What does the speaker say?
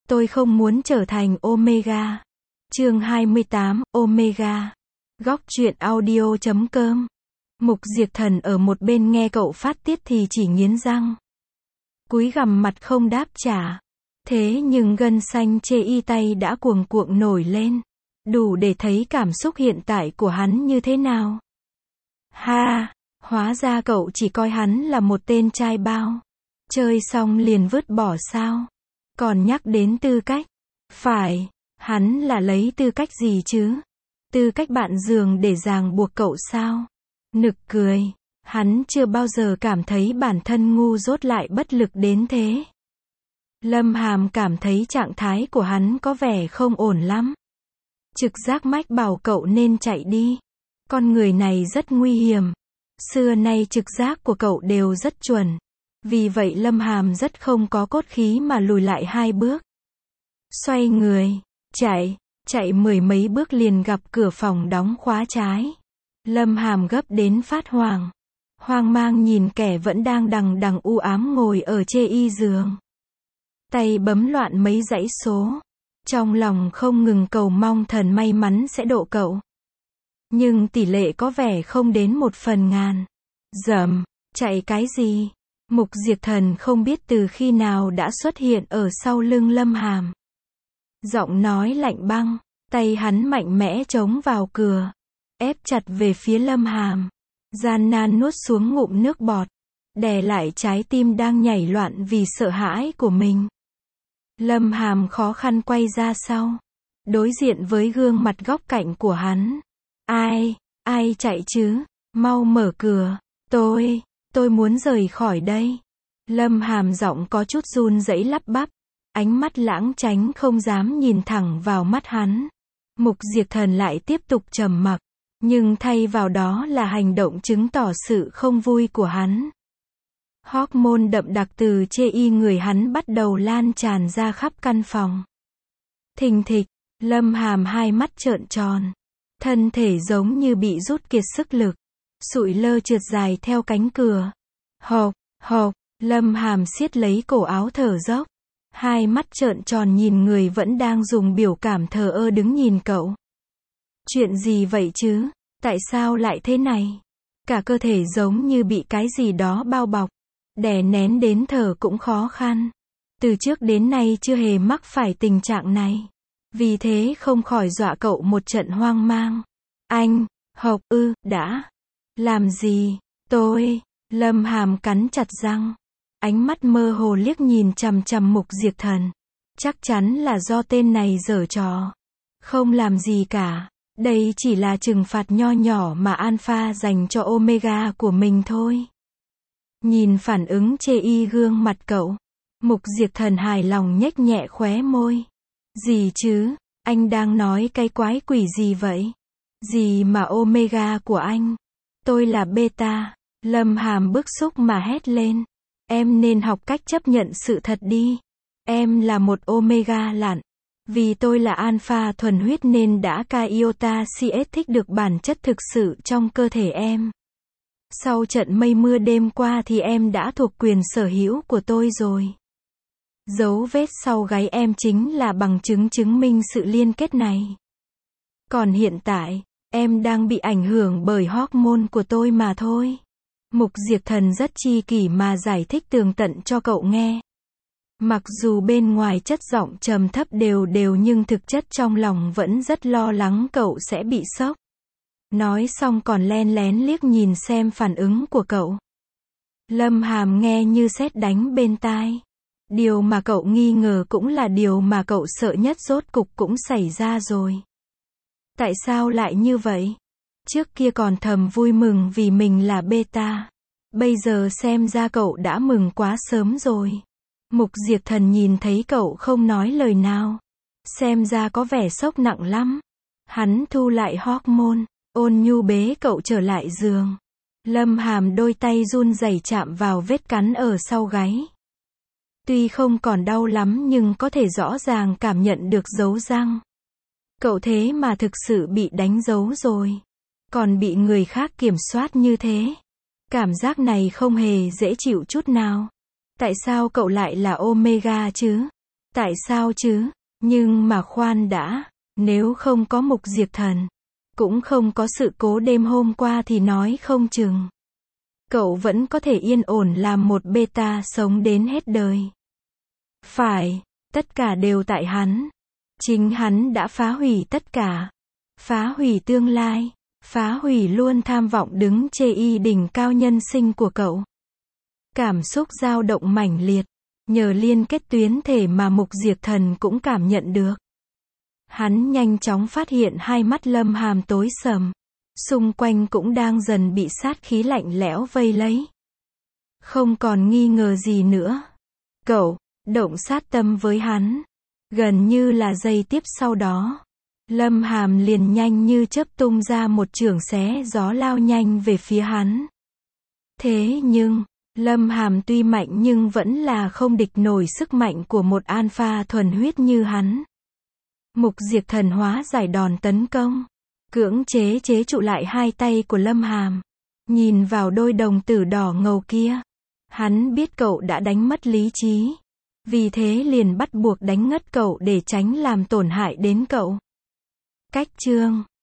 Tôi không muốn trở thành Omega. Chương 28, Omega. Góc truyện audio.com. Mục Diệt Thần ở một bên nghe cậu phát tiết thì chỉ nghiến răng. Cúi gằm mặt không đáp trả. Thế nhưng gân xanh chê y tay đã cuồng cuộn nổi lên. Đủ để thấy cảm xúc hiện tại của hắn như thế nào. Ha, hóa ra cậu chỉ coi hắn là một tên trai bao. Chơi xong liền vứt bỏ sao? Còn nhắc đến tư cách. Phải, hắn là lấy tư cách gì chứ? Tư cách bạn giường để ràng buộc cậu sao? Nực cười, hắn chưa bao giờ cảm thấy bản thân ngu dốt lại bất lực đến thế. Lâm Hàm cảm thấy trạng thái của hắn có vẻ không ổn lắm. Trực giác mách bảo cậu nên chạy đi. Con người này rất nguy hiểm. Xưa nay trực giác của cậu đều rất chuẩn. Vì vậy Lâm Hàm rất không có cốt khí mà lùi lại 2 bước. Xoay người, chạy mười mấy bước liền gặp cửa phòng đóng khóa trái. Lâm Hàm gấp đến phát hoảng. Hoang mang nhìn kẻ vẫn đang đằng đằng u ám ngồi ở chê y giường. Tay bấm loạn mấy dãy số. Trong lòng không ngừng cầu mong thần may mắn sẽ độ cậu. Nhưng tỷ lệ có vẻ không đến 1/1000. Dầm, chạy cái gì? Mục Diệt Thần không biết từ khi nào đã xuất hiện ở sau lưng Lâm Hàm. Giọng nói lạnh băng, tay hắn mạnh mẽ chống vào cửa, ép chặt về phía Lâm Hàm. Gian nan nuốt xuống ngụm nước bọt, đè lại trái tim đang nhảy loạn vì sợ hãi của mình. Lâm Hàm khó khăn quay ra sau, đối diện với gương mặt góc cạnh của hắn. Ai chạy chứ? Mau mở cửa, tôi muốn rời khỏi đây. Lâm Hàm giọng có chút run rẩy lắp bắp, ánh mắt lãng tránh không dám nhìn thẳng vào mắt hắn. Mục Diệt Thần lại tiếp tục trầm mặc, nhưng thay vào đó là hành động chứng tỏ sự không vui của hắn. Hormone đậm đặc từ chê y người hắn bắt đầu lan tràn ra khắp căn phòng. Thình thịch, Lâm Hàm hai mắt trợn tròn, thân thể giống như bị rút kiệt sức lực, sụi lơ trượt dài theo cánh cửa. Hộc, Lâm Hàm siết lấy cổ áo thở dốc, hai mắt trợn tròn nhìn người vẫn đang dùng biểu cảm thờ ơ đứng nhìn cậu. Chuyện gì vậy chứ? Tại sao lại thế này? Cả cơ thể giống như bị cái gì đó bao bọc, đè nén đến thở cũng khó khăn. Từ trước đến nay chưa hề mắc phải tình trạng này. Vì thế không khỏi dọa cậu một trận hoang mang. Anh, Hộc đã làm gì? Lâm Hàm cắn chặt răng, ánh mắt mơ hồ liếc nhìn chằm chằm Mục Diệt Thần. Chắc chắn là do tên này giở trò. Không làm gì cả, đây chỉ là trừng phạt nho nhỏ mà Alpha dành cho Omega của mình thôi. Nhìn phản ứng chê y gương mặt cậu, Mục Diệt Thần hài lòng nhếch nhẹ khóe môi. Gì chứ? Anh đang nói cái quái quỷ gì vậy? Gì mà Omega của anh? Tôi là Beta. Lâm Hàm bức xúc mà hét lên. Em nên học cách chấp nhận sự thật đi. Em là một Omega lặn. Vì tôi là Alpha thuần huyết nên đã ca iota CS thích được bản chất thực sự trong cơ thể em. Sau trận mây mưa đêm qua thì em đã thuộc quyền sở hữu của tôi rồi. Dấu vết sau gáy em chính là bằng chứng chứng minh sự liên kết này. Còn hiện tại, em đang bị ảnh hưởng bởi hormone của tôi mà thôi. Mục Diệt Thần rất chi kỷ mà giải thích tường tận cho cậu nghe. Mặc dù bên ngoài chất giọng trầm thấp đều nhưng thực chất trong lòng vẫn rất lo lắng cậu sẽ bị sốc. Nói xong còn len lén liếc nhìn xem phản ứng của cậu. Lâm Hàm nghe như sét đánh bên tai. Điều mà cậu nghi ngờ cũng là điều mà cậu sợ nhất rốt cục cũng xảy ra rồi. Tại sao lại như vậy? Trước kia còn thầm vui mừng vì mình là Beta. Bây giờ xem ra cậu đã mừng quá sớm rồi. Mục Diệt Thần nhìn thấy cậu không nói lời nào. Xem ra có vẻ sốc nặng lắm. Hắn thu lại hormone, ôn nhu bế cậu trở lại giường. Lâm Hàm đôi tay run rẩy chạm vào vết cắn ở sau gáy. Tuy không còn đau lắm nhưng có thể rõ ràng cảm nhận được dấu răng. Cậu thế mà thực sự bị đánh dấu rồi. Còn bị người khác kiểm soát như thế. Cảm giác này không hề dễ chịu chút nào. Tại sao cậu lại là Omega chứ? Tại sao chứ? Nhưng mà khoan đã, nếu không có Mục Diệt Thần, cũng không có sự cố đêm hôm qua thì nói không chừng cậu vẫn có thể yên ổn làm một beta sống đến hết đời. Phải, tất cả đều tại hắn. Chính hắn đã phá hủy tất cả. Phá hủy tương lai. Phá hủy luôn tham vọng đứng chê y đỉnh cao nhân sinh của cậu. Cảm xúc dao động mãnh liệt. Nhờ liên kết tuyến thể mà Mục Diệt Thần cũng cảm nhận được. Hắn nhanh chóng phát hiện hai mắt Lâm Hàm tối sầm. Xung quanh cũng đang dần bị sát khí lạnh lẽo vây lấy. Không còn nghi ngờ gì nữa. Cậu, động sát tâm với hắn. Gần như là giây tiếp sau đó. Lâm Hàm liền nhanh như chớp tung ra một chưởng xé gió lao nhanh về phía hắn. Thế nhưng, Lâm Hàm tuy mạnh nhưng vẫn là không địch nổi sức mạnh của một alpha thuần huyết như hắn. Mục Diệt Thần hóa giải đòn tấn công. Cưỡng chế trụ lại hai tay của Lâm Hàm. Nhìn vào đôi đồng tử đỏ ngầu kia. Hắn biết cậu đã đánh mất lý trí. Vì thế liền bắt buộc đánh ngất cậu để tránh làm tổn hại đến cậu. Cách chương